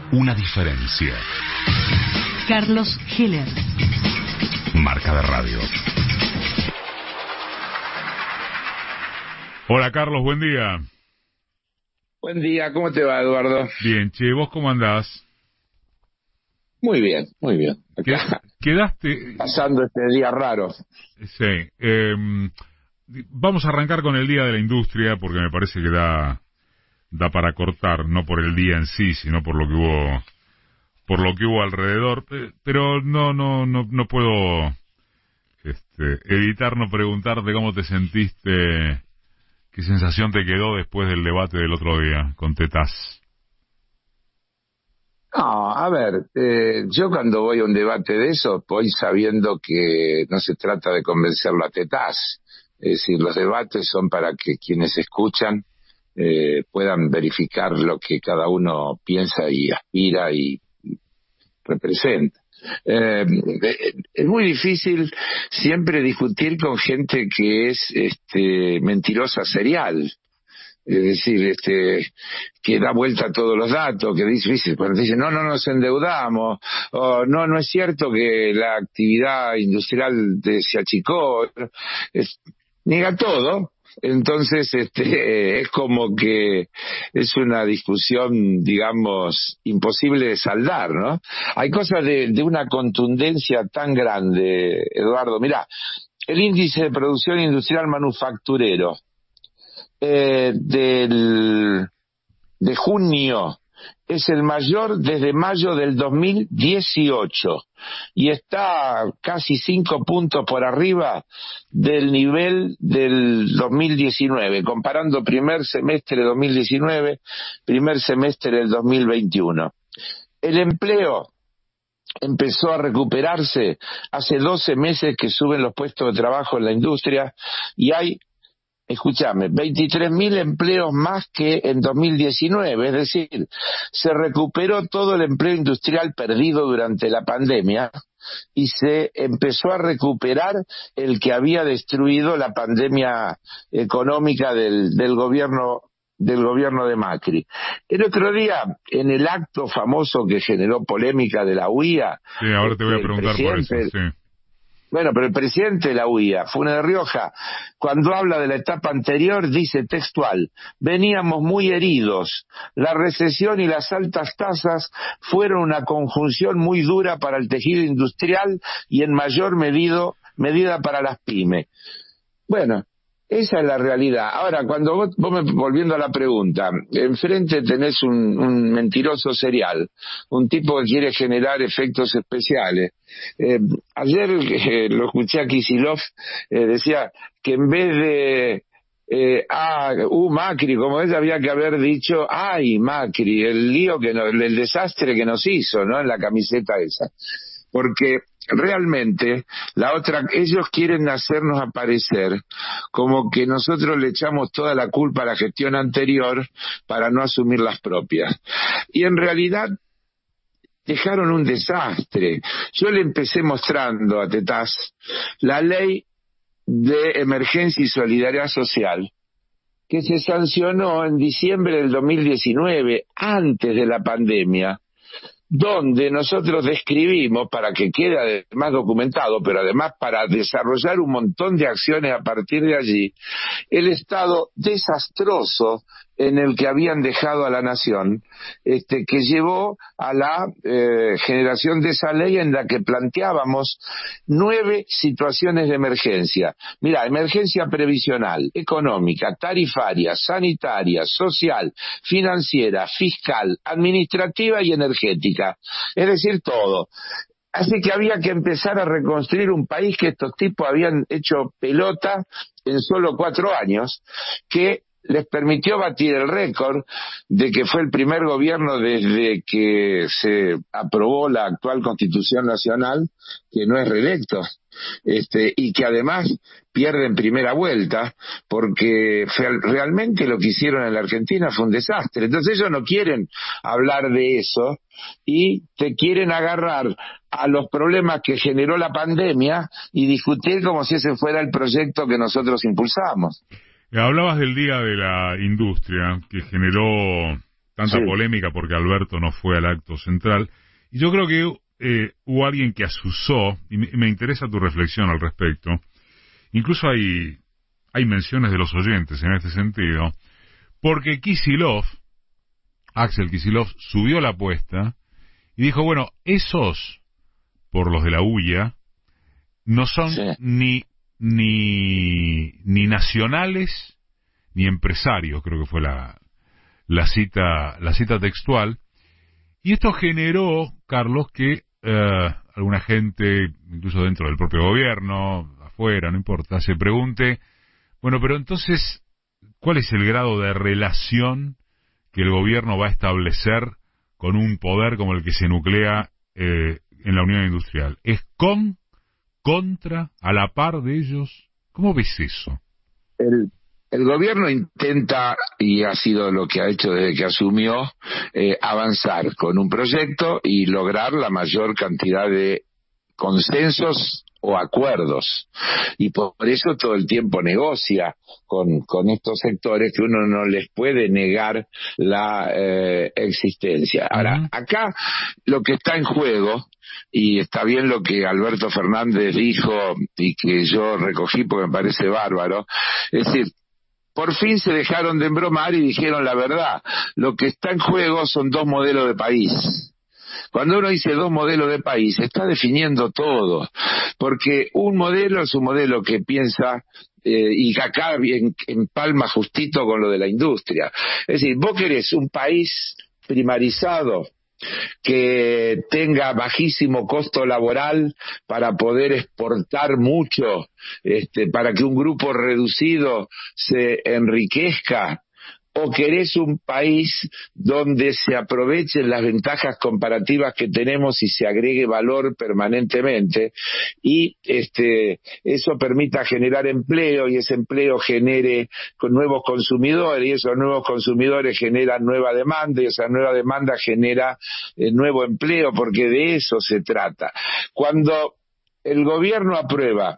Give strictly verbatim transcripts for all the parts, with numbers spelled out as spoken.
una diferencia. Carlos Heller. Marca de radio. Hola Carlos, buen día. Buen día, ¿cómo te va, Eduardo? Bien, che, ¿vos cómo andás? Muy bien, muy bien. Acá, ¿Quedaste? Pasando este día raro. Sí. Eh, vamos a arrancar con el Día de la Industria, porque me parece que da, da para cortar, no por el día en sí, sino por lo que hubo, por lo que hubo alrededor. Pero no, no, no, no puedo este, evitar no preguntarte cómo te sentiste. ¿Qué sensación te quedó después del debate del otro día con Tetaz? No, a ver, eh, yo cuando voy a un debate de eso, voy sabiendo que no se trata de convencerlo a Tetaz. Es decir, los debates son para que quienes escuchan eh, puedan verificar lo que cada uno piensa y aspira y, y representa. Eh, es muy difícil siempre discutir con gente que es este, mentirosa serial. Es decir, este, que da vuelta a todos los datos, que dice, dice, cuando dice, no, no nos endeudamos, o no, no es cierto que la actividad industrial de, se achicó, es, niega todo. Entonces, este, es como que es una discusión, digamos, imposible de saldar, ¿no? Hay cosas de, de una contundencia tan grande, Eduardo. Mirá, el índice de producción industrial manufacturero eh, del, de junio es el mayor desde mayo del dos mil dieciocho y está casi cinco puntos por arriba del nivel del dos mil diecinueve, comparando primer semestre de dos mil diecinueve, primer semestre del dos mil veintiuno. El empleo empezó a recuperarse hace doce meses que suben los puestos de trabajo en la industria y hay, escúchame, veintitrés mil empleos más que en dos mil diecinueve, es decir, se recuperó todo el empleo industrial perdido durante la pandemia y se empezó a recuperar el que había destruido la pandemia económica del, del gobierno del gobierno de Macri. El otro día, en el acto famoso que generó polémica de la U I A... Sí, ahora te voy a preguntar por eso, sí. Bueno, pero el presidente de la U I A, Funes de Rioja, cuando habla de la etapa anterior, dice textual, veníamos muy heridos, la recesión y las altas tasas fueron una conjunción muy dura para el tejido industrial y en mayor medido, medida para las pymes. Bueno, esa es la realidad. Ahora, cuando vos, vos me, volviendo a la pregunta, enfrente tenés un, un mentiroso serial, un tipo que quiere generar efectos especiales. Eh, ayer eh, lo escuché a Kicillof, eh, decía que en vez de eh, ah, uh, Macri, como ella había que haber dicho, ay, Macri, el lío que no, el desastre que nos hizo, ¿no? En la camiseta esa. Porque realmente la otra, ellos quieren hacernos aparecer como que nosotros le echamos toda la culpa a la gestión anterior para no asumir las propias. Y en realidad dejaron un desastre. Yo le empecé mostrando a Tetaz la ley de emergencia y solidaridad social que se sancionó en diciembre del dos mil diecinueve, antes de la pandemia, donde nosotros describimos, para que quede más documentado, pero además para desarrollar un montón de acciones a partir de allí, el estado desastroso en el que habían dejado a la nación, este, que llevó a la eh, generación de esa ley en la que planteábamos nueve situaciones de emergencia. Mira, emergencia previsional, económica, tarifaria, sanitaria, social, financiera, fiscal, administrativa y energética. Es decir, todo. Así que había que empezar a reconstruir un país que estos tipos habían hecho pelota en solo cuatro años, que les permitió batir el récord de que fue el primer gobierno desde que se aprobó la actual Constitución Nacional que no es reelecto, este, y que además pierde en primera vuelta, porque realmente lo que hicieron en la Argentina fue un desastre. Entonces ellos no quieren hablar de eso y te quieren agarrar a los problemas que generó la pandemia y discutir como si ese fuera el proyecto que nosotros impulsamos. Hablabas del Día de la Industria, que generó tanta sí. polémica porque Alberto no fue al acto central. Y yo creo que eh, hubo alguien que asusó, y me, me interesa tu reflexión al respecto. Incluso hay, hay menciones de los oyentes en este sentido, porque Kicillof, Axel Kicillof, subió la apuesta y dijo, bueno, esos, por los de la U I A, no son Sí. ni, ni, ni nacionales ni empresarios, creo que fue la, la cita, la cita textual. Y esto generó, Carlos, que eh, alguna gente, incluso dentro del propio gobierno, afuera, no importa, se pregunte, bueno, pero entonces, ¿cuál es el grado de relación que el gobierno va a establecer con un poder como el que se nuclea eh, en la Unión Industrial? ¿Es con, contra, a la par de ellos? ¿Cómo ves eso? El, el gobierno intenta, y ha sido lo que ha hecho desde que asumió, eh, avanzar con un proyecto y lograr la mayor cantidad de consensos o acuerdos, y por eso todo el tiempo negocia con, con estos sectores que uno no les puede negar la eh, existencia. Ahora, Uh-huh. acá lo que está en juego, y está bien lo que Alberto Fernández dijo y que yo recogí porque me parece bárbaro, es decir, por fin se dejaron de embromar y dijeron la verdad. Lo que está en juego son dos modelos de país. Cuando uno dice dos modelos de país, está definiendo todo, porque un modelo es un modelo que piensa, eh, y que acá en, empalma justito con lo de la industria. Es decir, vos querés un país primarizado, que tenga bajísimo costo laboral para poder exportar mucho, este, para que un grupo reducido se enriquezca, o querés un país donde se aprovechen las ventajas comparativas que tenemos y se agregue valor permanentemente, y este eso permita generar empleo, y ese empleo genere con nuevos consumidores, y esos nuevos consumidores generan nueva demanda, y esa nueva demanda genera eh, nuevo empleo, porque de eso se trata. Cuando el gobierno aprueba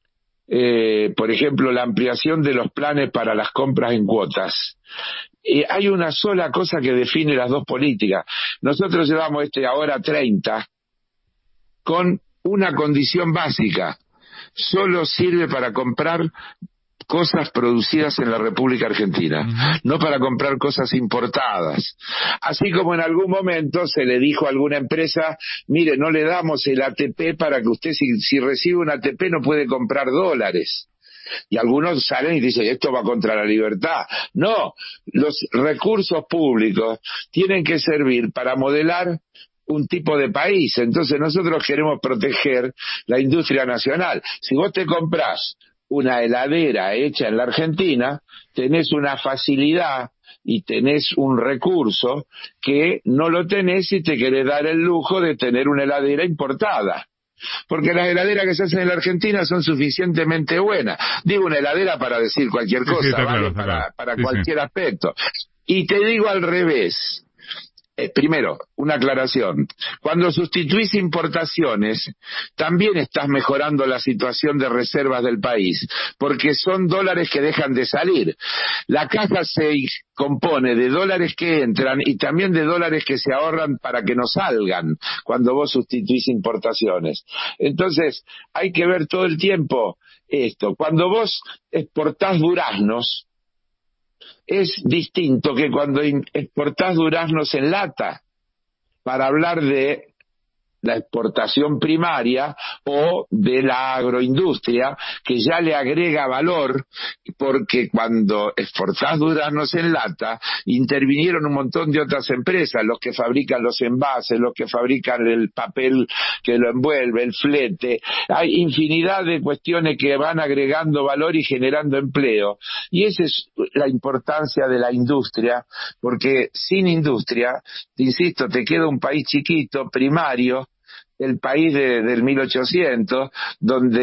Eh, por ejemplo, la ampliación de los planes para las compras en cuotas, eh, hay una sola cosa que define las dos políticas. Nosotros llevamos este ahora treinta con una condición básica: solo sirve para comprar cosas producidas en la República Argentina, uh-huh. no para comprar cosas importadas. Así como en algún momento se le dijo a alguna empresa, mire, no le damos el A T P para que usted, si, si recibe un A T P, no puede comprar dólares. Y algunos salen y dicen, esto va contra la libertad. No, los recursos públicos tienen que servir para modelar un tipo de país. Entonces nosotros queremos proteger la industria nacional. Si vos te comprás una heladera hecha en la Argentina, tenés una facilidad y tenés un recurso que no lo tenés si te querés dar el lujo de tener una heladera importada. Porque las heladeras que se hacen en la Argentina son suficientemente buenas. Digo una heladera para decir cualquier cosa, sí, sí, ¿vale? Claro, para, claro. para sí, cualquier sí. aspecto. Y te digo al revés. Eh, primero, una aclaración. Cuando sustituís importaciones, también estás mejorando la situación de reservas del país, porque son dólares que dejan de salir. La caja se compone de dólares que entran y también de dólares que se ahorran para que no salgan cuando vos sustituís importaciones. Entonces, hay que ver todo el tiempo esto. Cuando vos exportás duraznos, es distinto que cuando exportás duraznos en lata, para hablar de la exportación primaria o de la agroindustria, que ya le agrega valor, porque cuando exportás duraznos en lata, intervinieron un montón de otras empresas, los que fabrican los envases, los que fabrican el papel que lo envuelve, el flete. Hay infinidad de cuestiones que van agregando valor y generando empleo, y esa es la importancia de la industria, porque sin industria, te insisto, te queda un país chiquito, primario, el país de, del mil ochocientos, donde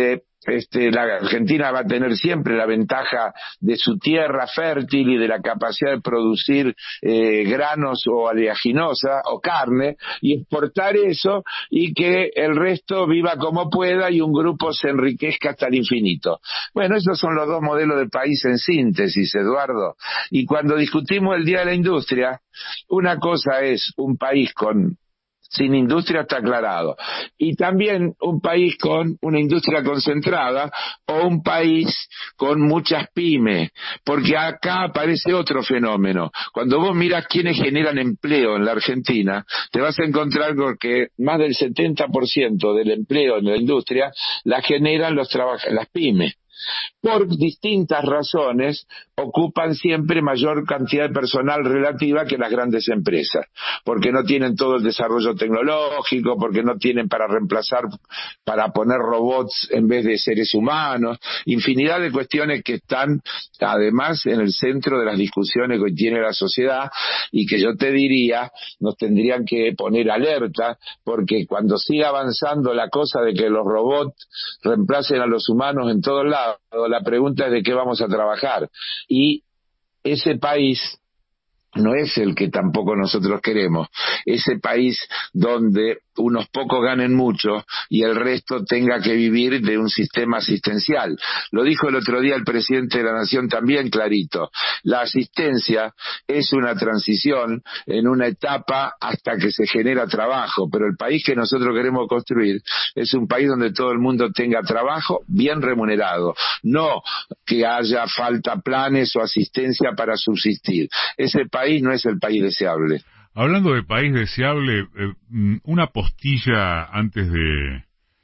este, la Argentina va a tener siempre la ventaja de su tierra fértil y de la capacidad de producir eh, granos o oleaginosa o carne y exportar eso y que el resto viva como pueda y un grupo se enriquezca hasta el infinito. Bueno, esos son los dos modelos de país en síntesis, Eduardo. Y cuando discutimos el Día de la Industria, una cosa es un país con sin industria, está aclarado, y también un país con una industria concentrada o un país con muchas pymes, porque acá aparece otro fenómeno. Cuando vos miras quiénes generan empleo en la Argentina, te vas a encontrar con que más del setenta por ciento del empleo en la industria la generan los trabajadores, las pymes. Por distintas razones ocupan siempre mayor cantidad de personal relativa que las grandes empresas, porque no tienen todo el desarrollo tecnológico, porque no tienen para reemplazar, para poner robots en vez de seres humanos, infinidad de cuestiones que están además en el centro de las discusiones que hoy tiene la sociedad y que yo te diría nos tendrían que poner alerta, porque cuando siga avanzando la cosa de que los robots reemplacen a los humanos en todos lados, la pregunta es de qué vamos a trabajar. Y ese país no es el que tampoco nosotros queremos. Ese país donde unos pocos ganen mucho y el resto tenga que vivir de un sistema asistencial. Lo dijo el otro día el presidente de la Nación también clarito. La asistencia es una transición en una etapa hasta que se genera trabajo, pero el país que nosotros queremos construir es un país donde todo el mundo tenga trabajo bien remunerado, no que haya falta planes o asistencia para subsistir. Ese país no es el país deseable. Hablando de país deseable, eh, una postilla antes de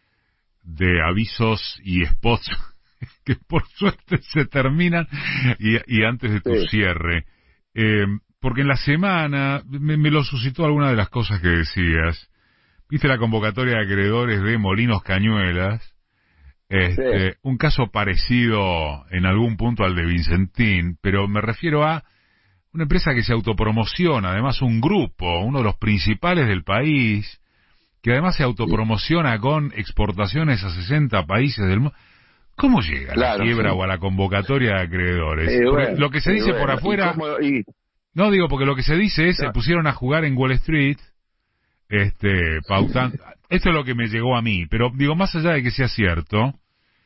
de avisos y spots que por suerte se terminan y, y antes de tu sí. cierre. Eh, porque en la semana me, me lo suscitó alguna de las cosas que decías. Viste la convocatoria de acreedores de Molinos Cañuelas. Este, sí. Un caso parecido en algún punto al de Vicentín, pero me refiero a una empresa que se autopromociona, además un grupo, uno de los principales del país, que además se autopromociona con exportaciones a sesenta países del mundo. ¿Cómo llega claro, la quiebra sí. o a la convocatoria de acreedores? Eh, bueno, lo que se dice bueno, por afuera... ¿y y... No, digo, porque lo que se dice es, no. se pusieron a jugar en Wall Street, este, pautando... Esto es lo que me llegó a mí, pero digo, más allá de que sea cierto...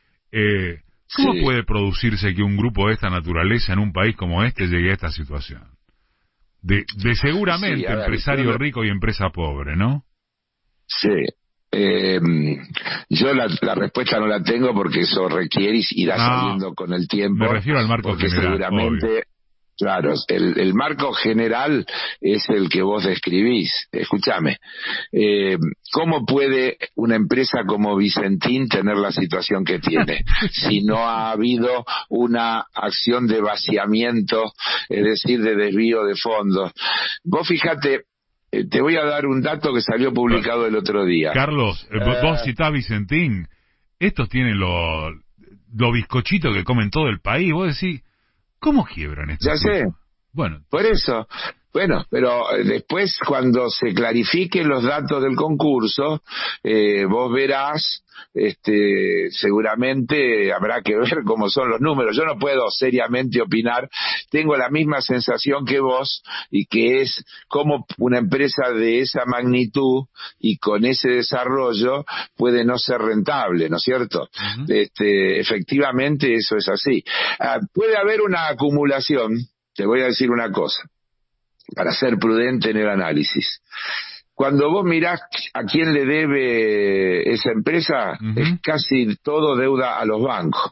Eh, ¿Cómo sí. puede producirse que un grupo de esta naturaleza en un país como este llegue a esta situación? De, de seguramente sí, ver, empresario yo... rico y empresa pobre, ¿no? Sí. Eh, yo la, la respuesta no la tengo porque eso requiere y irá no, saliendo con el tiempo. Me refiero al marco porque general, seguramente... obvio. Claro, el, el marco general es el que vos describís. Escúchame, eh, ¿cómo puede una empresa como Vicentín tener la situación que tiene si no ha habido una acción de vaciamiento, es decir, de desvío de fondos? Vos fíjate, eh, te voy a dar un dato que salió publicado el otro día. Carlos, eh, vos citás Vicentín, estos tienen los lo bizcochitos que comen todo el país, vos decís... ¿Cómo quiebran estos? Ya sé. Bueno. Por eso. Bueno, pero después cuando se clarifiquen los datos del concurso, eh, vos verás, este, seguramente habrá que ver cómo son los números. Yo no puedo seriamente opinar. Tengo la misma sensación que vos y que es cómo una empresa de esa magnitud y con ese desarrollo puede no ser rentable, ¿no es cierto? Uh-huh. Este, efectivamente eso es así. Ah, puede haber una acumulación. Te voy a decir una cosa, para ser prudente en el análisis. Cuando vos mirás a quién le debe esa empresa, uh-huh. es casi todo deuda a los bancos.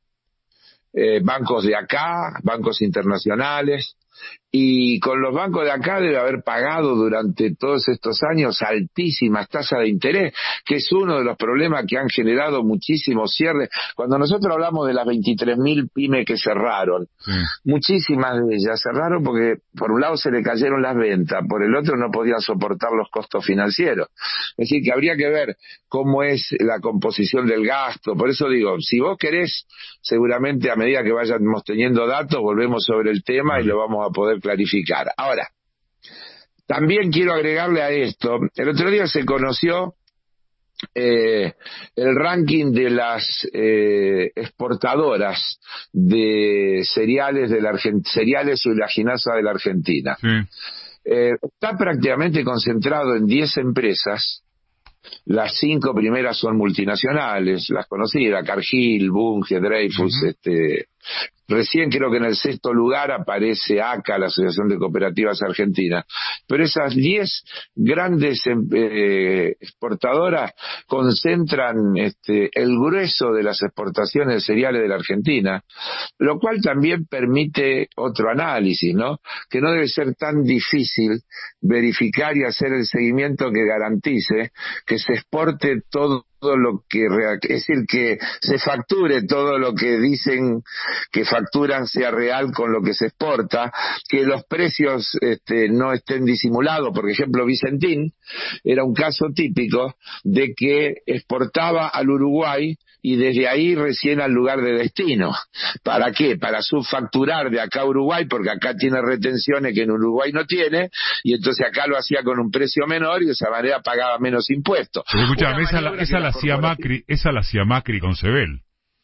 Eh, bancos de acá, bancos internacionales, y con los bancos de acá debe haber pagado durante todos estos años altísimas tasas de interés, que es uno de los problemas que han generado muchísimos cierres. Cuando nosotros hablamos de las veintitrés mil pymes que cerraron, sí. muchísimas de ellas cerraron porque por un lado se le cayeron las ventas, por el otro no podían soportar los costos financieros. Es decir, que habría que ver cómo es la composición del gasto. Por eso digo, si vos querés, seguramente a medida que vayamos teniendo datos, volvemos sobre el tema y lo vamos a poder clarificar. Ahora, también quiero agregarle a esto, el otro día se conoció eh, el ranking de las eh, exportadoras de cereales de la Argent- cereales y oleaginosa de la Argentina. Sí. Eh, está prácticamente concentrado en diez empresas. Las cinco primeras son multinacionales, las conocidas, Cargill, Bunge, Dreyfus, uh-huh. este, recién creo que en el sexto lugar aparece A C A, la Asociación de Cooperativas Argentinas, pero esas diez grandes eh, exportadoras concentran este, el grueso de las exportaciones de cereales de la Argentina, lo cual también permite otro análisis, ¿no? Que no debe ser tan difícil verificar y hacer el seguimiento que garantice que se exporte todo todo lo que, es decir, que se facture todo lo que dicen que facturan sea real con lo que se exporta, que los precios este, no estén disimulados. Por ejemplo, Vicentín era un caso típico de que exportaba al Uruguay y desde ahí recién al lugar de destino. ¿Para qué? Para subfacturar de acá a Uruguay, porque acá tiene retenciones que en Uruguay no tiene, y entonces acá lo hacía con un precio menor y de esa manera pagaba menos impuestos. Pero escuchame, esa la, esa la hacía Macri, esa la hacía Macri con Sebel.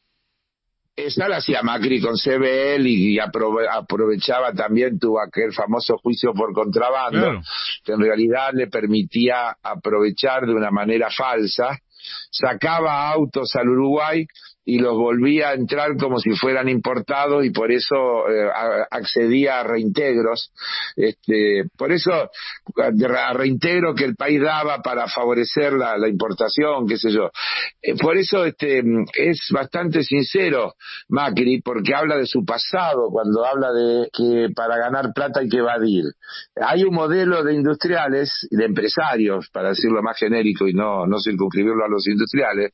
Esa la hacía Macri con Sebel y, y aprove, aprovechaba también, tuvo aquel famoso juicio por contrabando, claro, que en realidad le permitía aprovechar de una manera falsa, sacaba autos al Uruguay y los volvía a entrar como si fueran importados y por eso eh, a, accedía a reintegros, este, por eso a reintegro que el país daba para favorecer la, la importación, qué sé yo. Eh, por eso este es bastante sincero Macri, porque habla de su pasado cuando habla de que para ganar plata hay que evadir. Hay un modelo de industriales, de empresarios, para decirlo más genérico y no, no circunscribirlo a los industriales,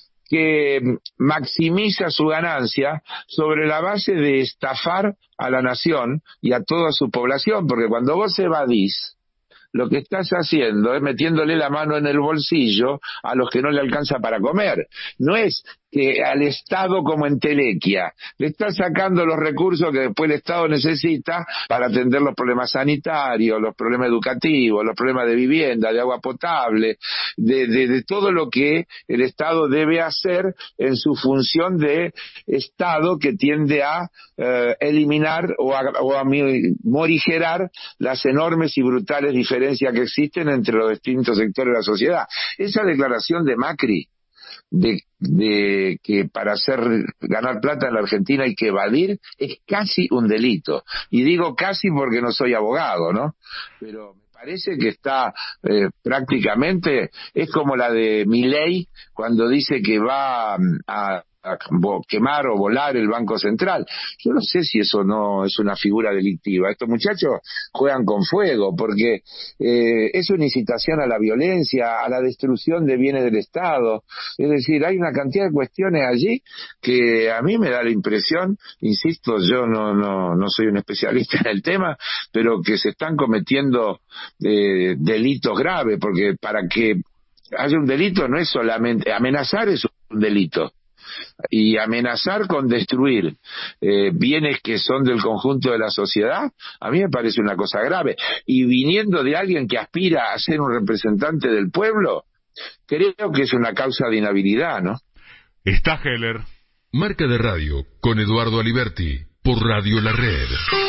que maximiza su ganancia sobre la base de estafar a la nación y a toda su población, porque cuando vos evadís, lo que estás haciendo es metiéndole la mano en el bolsillo a los que no le alcanza para comer. No es que al Estado como entelequia le está sacando los recursos que después el Estado necesita para atender los problemas sanitarios, los problemas educativos, los problemas de vivienda, de agua potable, de, de, de todo lo que el Estado debe hacer en su función de Estado que tiende a eh, eliminar o a, o a morigerar las enormes y brutales diferencias que existen entre los distintos sectores de la sociedad. Esa declaración de Macri de, de que para hacer ganar plata en la Argentina hay que evadir es casi un delito, y digo casi porque no soy abogado, ¿no? Pero me parece que está eh, prácticamente, es como la de Milei cuando dice que va a a quemar o volar el Banco Central. Yo no sé si eso no es una figura delictiva. Estos muchachos juegan con fuego porque eh, es una incitación a la violencia, a la destrucción de bienes del Estado. Es decir, hay una cantidad de cuestiones allí que a mí me da la impresión, insisto, yo no no no soy un especialista en el tema, pero que se están cometiendo eh, delitos graves, porque para que haya un delito no es solamente amenazar, es un delito. Y amenazar con destruir eh, bienes que son del conjunto de la sociedad, a mí me parece una cosa grave. Y viniendo de alguien que aspira a ser un representante del pueblo, creo que es una causa de inhabilidad, ¿no? Está Heller. Marca de Radio con Eduardo Aliberti por Radio La Red.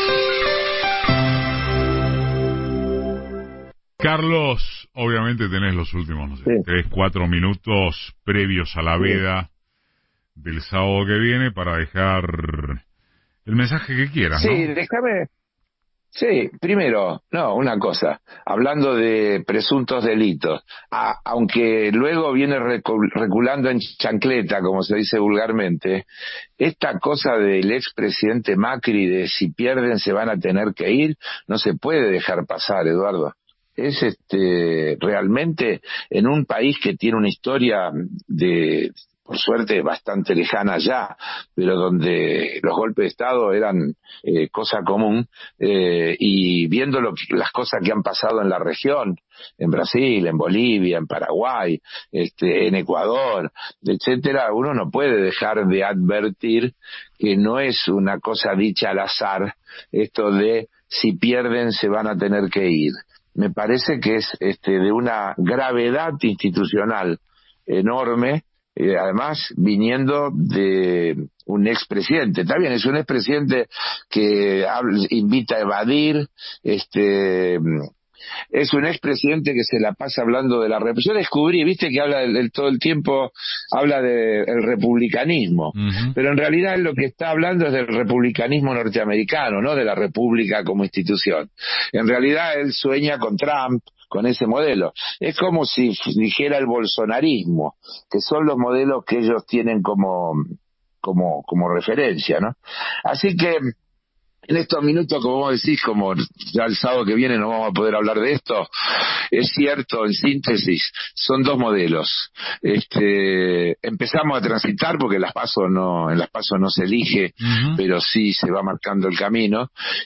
Carlos, obviamente tenés los últimos, no sé, sí. tres, cuatro minutos previos a la veda del sábado que viene para dejar el mensaje que quieras, sí, ¿no? Sí, déjame... Sí, primero, no, una cosa, hablando de presuntos delitos, a, aunque luego viene recu- reculando en chancleta, como se dice vulgarmente, esta cosa del expresidente Macri de si pierden se van a tener que ir, no se puede dejar pasar, Eduardo. Es este realmente en un país que tiene una historia de... por suerte bastante lejana ya, pero donde los golpes de Estado eran eh, cosa común, eh, y viendo lo que, las cosas que han pasado en la región, en Brasil, en Bolivia, en Paraguay, este, en Ecuador, etcétera, uno no puede dejar de advertir que no es una cosa dicha al azar, esto de si pierden se van a tener que ir. Me parece que es este, de una gravedad institucional enorme, eh, además viniendo de un expresidente. Está bien, es un expresidente que habla, invita a evadir, este... es un expresidente que se la pasa hablando de la represión. Yo descubrí, viste que habla del, del todo el tiempo, habla del de republicanismo, uh-huh. pero en realidad lo que está hablando es del republicanismo norteamericano, no de la república como institución. En realidad él sueña con Trump, con ese modelo. Es como si dijera el bolsonarismo, que son los modelos que ellos tienen como, como, como referencia, ¿no? Así que en estos minutos, como vos decís, como ya el sábado que viene no vamos a poder hablar de esto, es cierto, en síntesis, son dos modelos. Este, empezamos a transitar porque las PASO no, en las PASO no se elige, uh-huh. pero sí se va marcando el camino,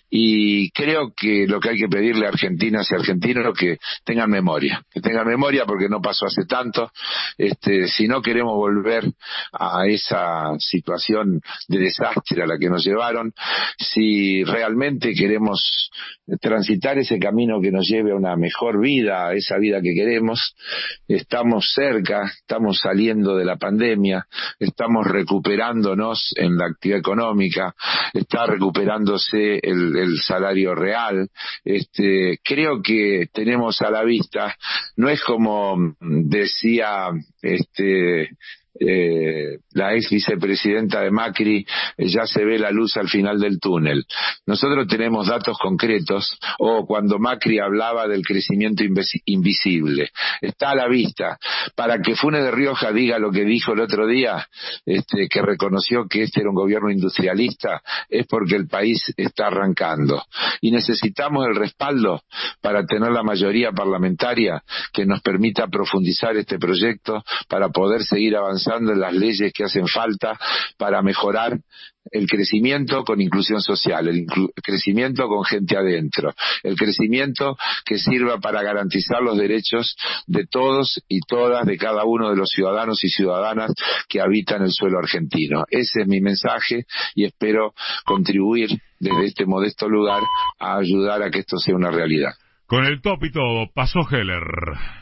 y creo que lo que hay que pedirle a argentinas y argentinos es que tengan memoria, que tengan memoria porque no pasó hace tanto. Este, si no queremos volver a esa situación de desastre a la que nos llevaron, si Si realmente queremos transitar ese camino que nos lleve a una mejor vida, a esa vida que queremos, estamos cerca, estamos saliendo de la pandemia, estamos recuperándonos en la actividad económica, está recuperándose el, el salario real. Este, creo que tenemos a la vista, no es como decía este Eh, la ex vicepresidenta de Macri, eh, ya se ve la luz al final del túnel. Nosotros tenemos datos concretos, o cuando Macri hablaba del crecimiento invis- invisible, está a la vista. Para que Funes de Rioja diga lo que dijo el otro día, este, que reconoció que este era un gobierno industrialista, es porque el país está arrancando. Y necesitamos el respaldo para tener la mayoría parlamentaria que nos permita profundizar este proyecto, para poder seguir avanzando en las leyes que hacen falta para mejorar el crecimiento con inclusión social, el inclu- crecimiento con gente adentro, el crecimiento que sirva para garantizar los derechos de todos y todas, de cada uno de los ciudadanos y ciudadanas que habitan el suelo argentino. Ese es mi mensaje y espero contribuir desde este modesto lugar a ayudar a que esto sea una realidad. Con el top y todo, pasó Heller.